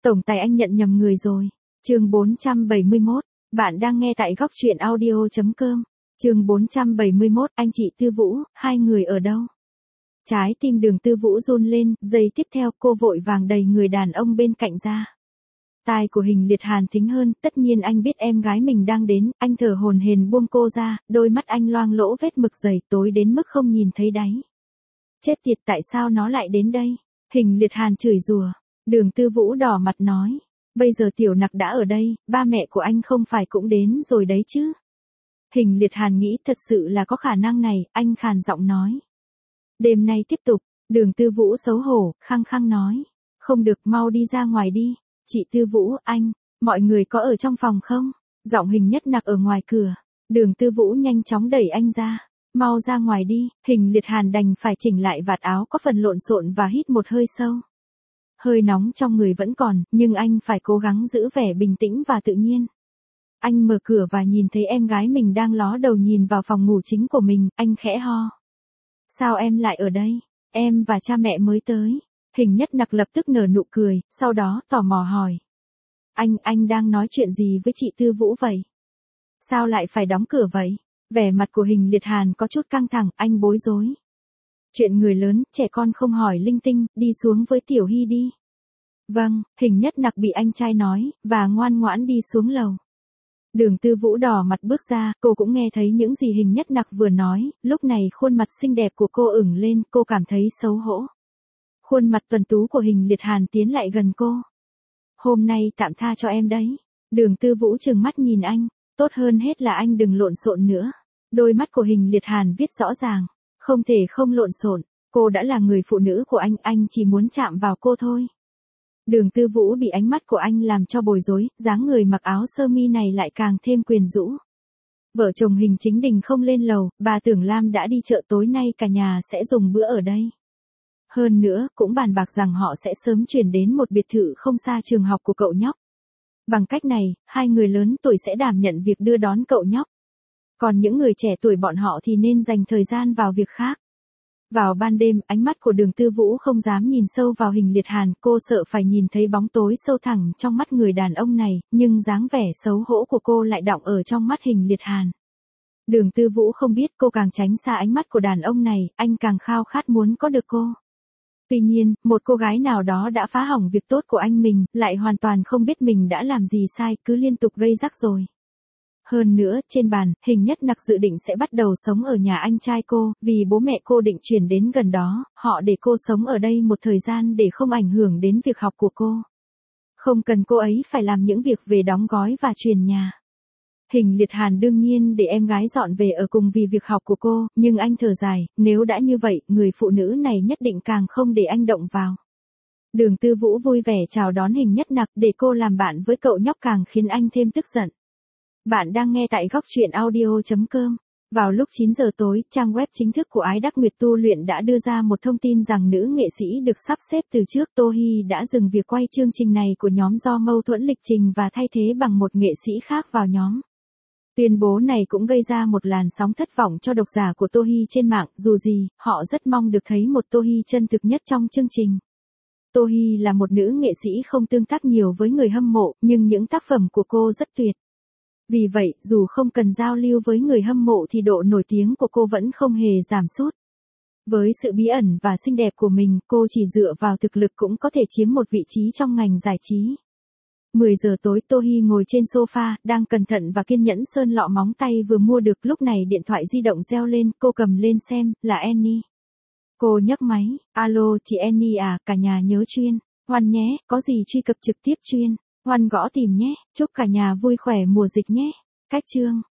Tổng tài anh nhận nhầm người rồi. Chương 471, bạn đang nghe tại góc truyện audio.com. Chương 471, anh chị Tư Vũ, hai người ở đâu? Trái tim Đường Tư Vũ run lên, giây tiếp theo cô vội vàng đẩy người đàn ông bên cạnh ra. Tai của Hình Liệt Hàn thính hơn, tất nhiên anh biết em gái mình đang đến, anh thở hổn hển buông cô ra, đôi mắt anh loang lỗ vết mực dày tối đến mức không nhìn thấy đáy. Chết tiệt, tại sao nó lại đến đây? Hình Liệt Hàn chửi rủa. Đường Tư Vũ đỏ mặt nói, bây giờ Tiểu Nặc đã ở đây, ba mẹ của anh không phải cũng đến rồi đấy chứ? Hình Liệt Hàn nghĩ thật sự là có khả năng này, anh khàn giọng nói. Đêm nay tiếp tục. Đường Tư Vũ xấu hổ, khăng khăng nói. Không được, mau đi ra ngoài đi. Chị Tư Vũ, anh, mọi người có ở trong phòng không? Giọng Hình Nhất Nặc ở ngoài cửa. Đường Tư Vũ nhanh chóng đẩy anh ra. Mau ra ngoài đi. Hình Liệt Hàn đành phải chỉnh lại vạt áo có phần lộn xộn và hít một hơi sâu. Hơi nóng trong người vẫn còn, nhưng anh phải cố gắng giữ vẻ bình tĩnh và tự nhiên. Anh mở cửa và nhìn thấy em gái mình đang ló đầu nhìn vào phòng ngủ chính của mình, anh khẽ ho. Sao em lại ở đây? Em và cha mẹ mới tới. Hình Nhất Nặc lập tức nở nụ cười, sau đó tò mò hỏi. Anh đang nói chuyện gì với chị Tư Vũ vậy? Sao lại phải đóng cửa vậy? Vẻ mặt của Hình Liệt Hàn có chút căng thẳng, anh bối rối. Chuyện người lớn, trẻ con không hỏi linh tinh, đi xuống với Tiểu Hy đi. Vâng, Hình Nhất Nặc bị anh trai nói, và ngoan ngoãn đi xuống lầu. Đường Tư Vũ đỏ mặt bước ra, cô cũng nghe thấy những gì Hình Nhất Nặc vừa nói, lúc này khuôn mặt xinh đẹp của cô ửng lên, cô cảm thấy xấu hổ. Khuôn mặt tuấn tú của Hình Liệt Hàn tiến lại gần cô. Hôm nay tạm tha cho em đấy. Đường Tư Vũ trừng mắt nhìn anh, tốt hơn hết là anh đừng lộn xộn nữa. Đôi mắt của Hình Liệt Hàn viết rõ ràng, không thể không lộn xộn, cô đã là người phụ nữ của anh chỉ muốn chạm vào cô thôi. Đường Tư Vũ bị ánh mắt của anh làm cho bối rối, dáng người mặc áo sơ mi này lại càng thêm quyến rũ. Vợ chồng Hình Chính Đình không lên lầu, bà Tưởng Lam đã đi chợ tối nay cả nhà sẽ dùng bữa ở đây. Hơn nữa, cũng bàn bạc rằng họ sẽ sớm chuyển đến một biệt thự không xa trường học của cậu nhóc. Bằng cách này, hai người lớn tuổi sẽ đảm nhận việc đưa đón cậu nhóc. Còn những người trẻ tuổi bọn họ thì nên dành thời gian vào việc khác. Vào ban đêm, ánh mắt của Đường Tư Vũ không dám nhìn sâu vào Hình Liệt Hàn, cô sợ phải nhìn thấy bóng tối sâu thẳm trong mắt người đàn ông này, nhưng dáng vẻ xấu hổ của cô lại đọng ở trong mắt Hình Liệt Hàn. Đường Tư Vũ không biết cô càng tránh xa ánh mắt của đàn ông này, anh càng khao khát muốn có được cô. Tuy nhiên, một cô gái nào đó đã phá hỏng việc tốt của anh mình, lại hoàn toàn không biết mình đã làm gì sai, cứ liên tục gây rắc rối. Hơn nữa, trên bàn, Hình Nhất Nặc dự định sẽ bắt đầu sống ở nhà anh trai cô, vì bố mẹ cô định chuyển đến gần đó, họ để cô sống ở đây một thời gian để không ảnh hưởng đến việc học của cô. Không cần cô ấy phải làm những việc về đóng gói và chuyển nhà. Hình Liệt Hàn đương nhiên để em gái dọn về ở cùng vì việc học của cô, nhưng anh thở dài, nếu đã như vậy, người phụ nữ này nhất định càng không để anh động vào. Đường Tư Vũ vui vẻ chào đón Hình Nhất Nặc, để cô làm bạn với cậu nhóc càng khiến anh thêm tức giận. Bạn đang nghe tại góc truyện audio.com. Vào lúc 9 giờ tối, trang web chính thức của Ái Đắc Nguyệt Tu Luyện đã đưa ra một thông tin rằng nữ nghệ sĩ được sắp xếp từ trước Tô Hy đã dừng việc quay chương trình này của nhóm do mâu thuẫn lịch trình và thay thế bằng một nghệ sĩ khác vào nhóm. Tuyên bố này cũng gây ra một làn sóng thất vọng cho độc giả của Tô Hy trên mạng, dù gì, họ rất mong được thấy một Tô Hy chân thực nhất trong chương trình. Tô Hy là một nữ nghệ sĩ không tương tác nhiều với người hâm mộ, nhưng những tác phẩm của cô rất tuyệt. Vì vậy, dù không cần giao lưu với người hâm mộ thì độ nổi tiếng của cô vẫn không hề giảm sút. Với sự bí ẩn và xinh đẹp của mình, cô chỉ dựa vào thực lực cũng có thể chiếm một vị trí trong ngành giải trí. 10 giờ tối, Tô Hy ngồi trên sofa, đang cẩn thận và kiên nhẫn sơn lọ móng tay vừa mua được, lúc này điện thoại di động reo lên, cô cầm lên xem, là Annie. Cô nhấc máy, alo chị Annie à, cả nhà nhớ chuyên Hoan nhé, có gì truy cập trực tiếp chuyên Hoan gõ tìm nhé, chúc cả nhà vui khỏe mùa dịch nhé. Cách chương